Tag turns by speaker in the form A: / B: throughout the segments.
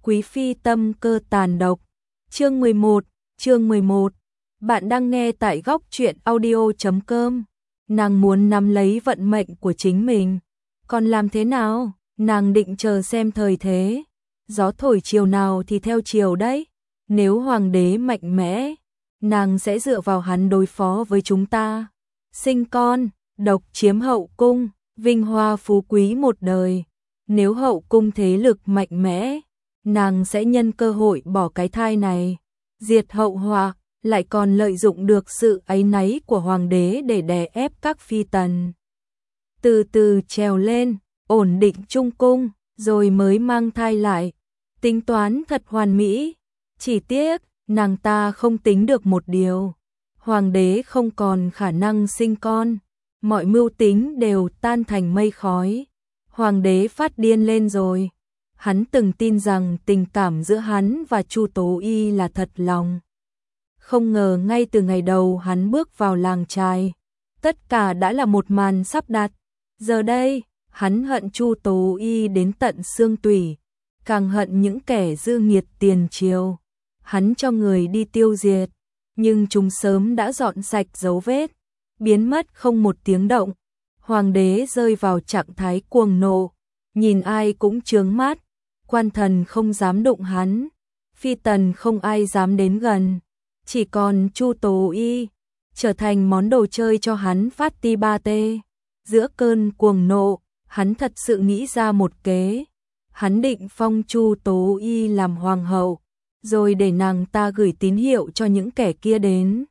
A: Quý phi tâm cơ tàn độc. Chương 11. Bạn đang nghe tại góc truyện audio.com. Nàng muốn nắm lấy vận mệnh của chính mình. Còn làm thế nào? Nàng định chờ xem thời thế. Gió thổi chiều nào thì theo chiều đấy. Nếu hoàng đế mạnh mẽ, nàng sẽ dựa vào hắn đối phó với chúng ta. Sinh con, độc chiếm hậu cung, vinh hoa phú quý một đời. Nếu hậu cung thế lực mạnh mẽ, nàng sẽ nhân cơ hội bỏ cái thai này, diệt hậu họa, lại còn lợi dụng được sự áy náy của hoàng đế để đè ép các phi tần. Từ từ trèo lên, ổn định trung cung, rồi mới mang thai lại. Tính toán thật hoàn mỹ, chỉ tiếc, nàng ta không tính được một điều. Hoàng đế không còn khả năng sinh con, mọi mưu tính đều tan thành mây khói. Hoàng đế phát điên lên rồi. Hắn từng tin rằng tình cảm giữa hắn và Chu Tố Y là thật lòng. Không ngờ ngay từ ngày đầu hắn bước vào làng trai, tất cả đã là một màn sắp đặt. Giờ đây, hắn hận Chu Tố Y đến tận xương tủy, càng hận những kẻ dư nghiệt tiền triều. Hắn cho người đi tiêu diệt, nhưng chúng sớm đã dọn sạch dấu vết, biến mất không một tiếng động. Hoàng đế rơi vào trạng thái cuồng nộ, nhìn ai cũng chướng mắt, quan thần không dám đụng hắn, phi tần không ai dám đến gần, chỉ còn Chu Tố Y trở thành món đồ chơi cho hắn phát ti ba tê. Giữa cơn cuồng nộ, hắn thật sự nghĩ ra một kế. Hắn định phong Chu Tố Y làm hoàng hậu, rồi để nàng ta gửi tín hiệu cho những kẻ kia đến.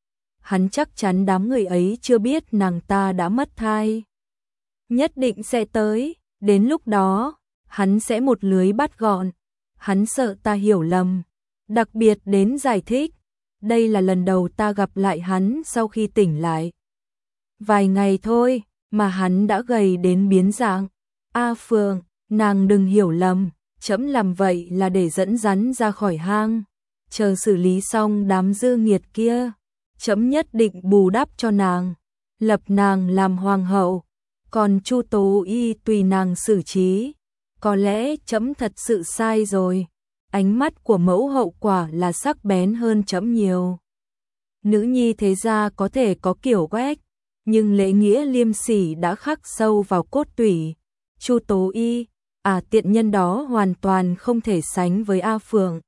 A: Hắn chắc chắn đám người ấy chưa biết nàng ta đã mất thai. Nhất định sẽ tới, đến lúc đó, hắn sẽ một lưới bắt gọn. Hắn sợ ta hiểu lầm, đặc biệt đến giải thích. Đây là lần đầu ta gặp lại hắn sau khi tỉnh lại. Vài ngày thôi, mà hắn đã gầy đến biến dạng. A Phượng, nàng đừng hiểu lầm, trẫm làm vậy là để dẫn rắn ra khỏi hang. Chờ xử lý xong đám dư nghiệt kia, trẫm nhất định bù đắp cho nàng, lập nàng làm hoàng hậu, còn Chu Tố Y tùy nàng xử trí. Có lẽ trẫm thật sự sai rồi, ánh mắt của mẫu hậu quả là sắc bén hơn trẫm nhiều. Nữ nhi thế gia có thể có kiểu quét, nhưng lễ nghĩa liêm sỉ đã khắc sâu vào cốt tủy. Chu Tố Y, tiện nhân đó hoàn toàn không thể sánh với A Phượng.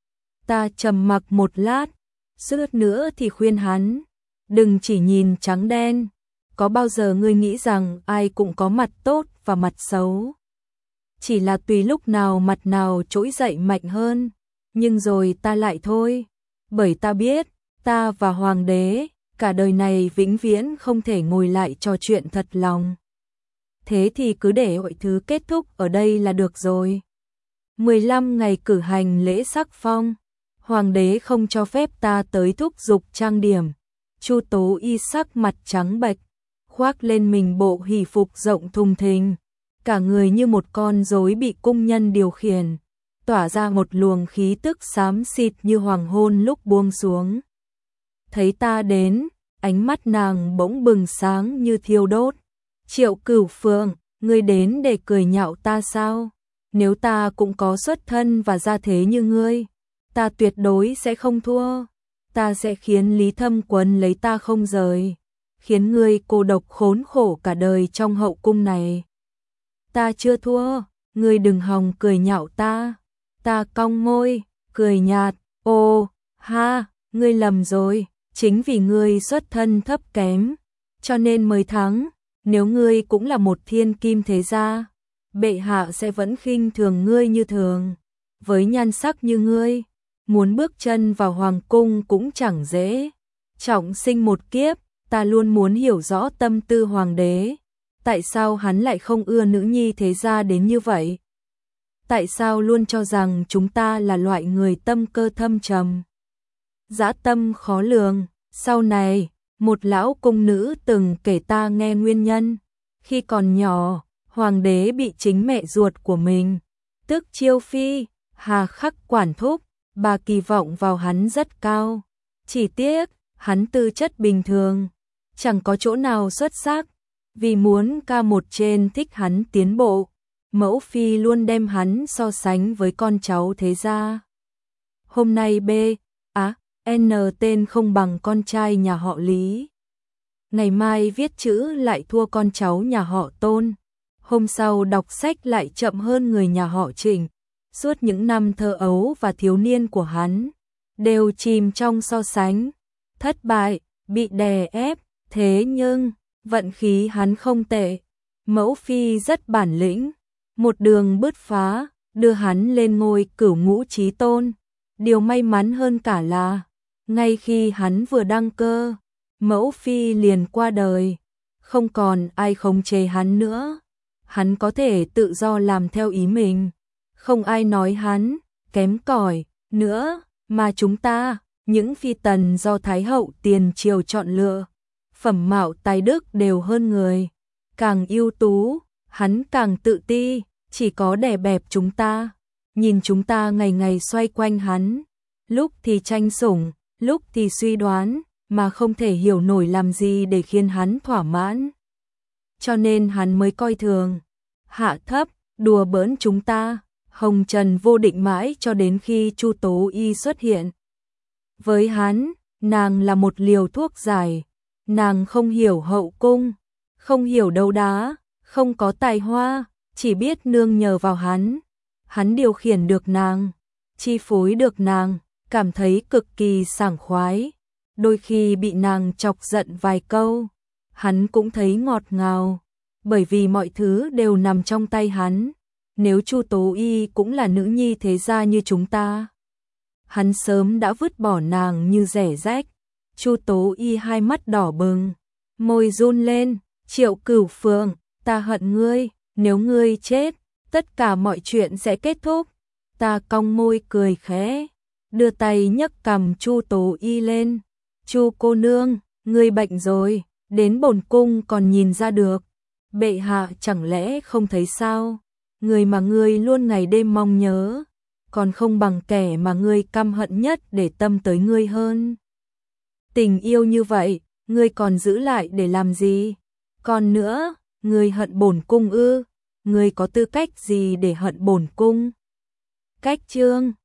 A: Ta trầm mặc một lát, suýt nữa thì khuyên hắn, đừng chỉ nhìn trắng đen. Có bao giờ ngươi nghĩ rằng ai cũng có mặt tốt và mặt xấu? Chỉ là tùy lúc nào mặt nào trỗi dậy mạnh hơn. Nhưng rồi ta lại thôi, bởi ta biết, ta và hoàng đế, cả đời này vĩnh viễn không thể ngồi lại trò chuyện thật lòng. Thế thì cứ để mọi thứ kết thúc ở đây là được rồi. 15 ngày cử hành lễ sắc phong, hoàng đế không cho phép ta tới thúc giục trang điểm. Chu Tố Y sắc mặt trắng bệch, khoác lên mình bộ hỷ phục rộng thùng thình, cả người như một con rối bị cung nhân điều khiển, tỏa ra một luồng khí tức xám xịt như hoàng hôn lúc buông xuống. Thấy ta đến, ánh mắt nàng bỗng bừng sáng như thiêu đốt. Triệu Cửu Phượng, ngươi đến để cười nhạo ta sao? Nếu ta cũng có xuất thân và gia thế như ngươi, ta tuyệt đối sẽ không thua. Ta sẽ khiến Lý Thâm quấn lấy ta không rời, khiến ngươi cô độc khốn khổ cả đời trong hậu cung này. Ta chưa thua, ngươi đừng hòng cười nhạo ta. Ta cong môi, cười nhạt, ô, ha, ngươi lầm rồi, chính vì ngươi xuất thân thấp kém, cho nên mới thắng. Nếu ngươi cũng là một thiên kim thế gia, bệ hạ sẽ vẫn khinh thường ngươi như thường. Với nhan sắc như ngươi, muốn bước chân vào hoàng cung cũng chẳng dễ. Trọng sinh một kiếp, ta luôn muốn hiểu rõ tâm tư hoàng đế. Tại sao hắn lại không ưa nữ nhi thế gia đến như vậy? Tại sao luôn cho rằng chúng ta là loại người tâm cơ thâm trầm, dã tâm khó lường? Sau này, một lão cung nữ từng kể ta nghe nguyên nhân. Khi còn nhỏ, hoàng đế bị chính mẹ ruột của mình, tức Chiêu Phi, hà khắc quản thúc, bà kỳ vọng vào hắn rất cao. Chỉ tiếc, hắn tư chất bình thường, chẳng có chỗ nào xuất sắc. Vì muốn ca một trên thích hắn tiến bộ, Mẫu phi luôn đem hắn so sánh với con cháu thế gia. Hôm nay N tên không bằng con trai nhà họ Lý. Ngày mai viết chữ lại thua con cháu nhà họ Tôn. Hôm sau đọc sách lại chậm hơn người nhà họ Trịnh. Suốt những năm thơ ấu và thiếu niên của hắn đều chìm trong so sánh, thất bại, bị đè ép, thế nhưng vận khí hắn không tệ. Mẫu phi rất bản lĩnh, một đường bứt phá, đưa hắn lên ngôi cửu ngũ chí tôn. Điều may mắn hơn cả là, ngay khi hắn vừa đăng cơ, mẫu phi liền qua đời, không còn ai khống chế hắn nữa. Hắn có thể tự do làm theo ý mình, không ai nói hắn kém cỏi nữa, mà chúng ta, những phi tần do Thái hậu tiền triều chọn lựa, phẩm mạo tài đức đều hơn người, càng ưu tú, hắn càng tự ti, chỉ có đè bẹp chúng ta, nhìn chúng ta ngày ngày xoay quanh hắn, lúc thì tranh sủng, lúc thì suy đoán, mà không thể hiểu nổi làm gì để khiến hắn thỏa mãn. Cho nên hắn mới coi thường, hạ thấp, đùa bỡn chúng ta, hồng trần vô định mãi cho đến khi Chu Tố Y xuất hiện. Với hắn, nàng là một liều thuốc giải, nàng không hiểu hậu cung, không hiểu đấu đá, không có tài hoa, chỉ biết nương nhờ vào hắn. Hắn điều khiển được nàng, chi phối được nàng, cảm thấy cực kỳ sảng khoái. Đôi khi bị nàng chọc giận vài câu, hắn cũng thấy ngọt ngào, bởi vì mọi thứ đều nằm trong tay hắn. Nếu Chu Tố Y cũng là nữ nhi thế gia như chúng ta, hắn sớm đã vứt bỏ nàng như rẻ rách. Chu Tố Y hai mắt đỏ bừng, môi run lên, Triệu Cửu Phượng, ta hận ngươi, nếu ngươi chết, tất cả mọi chuyện sẽ kết thúc. Ta cong môi cười khẽ, đưa tay nhấc cằm Chu Tố Y lên. Chu cô nương, ngươi bệnh rồi, đến bổn cung còn nhìn ra được. Bệ hạ chẳng lẽ không thấy sao? Người mà ngươi luôn ngày đêm mong nhớ, còn không bằng kẻ mà ngươi căm hận nhất để tâm tới ngươi hơn. Tình yêu như vậy, ngươi còn giữ lại để làm gì? Còn nữa, ngươi hận bổn cung ư? Ngươi có tư cách gì để hận bổn cung? Cách chương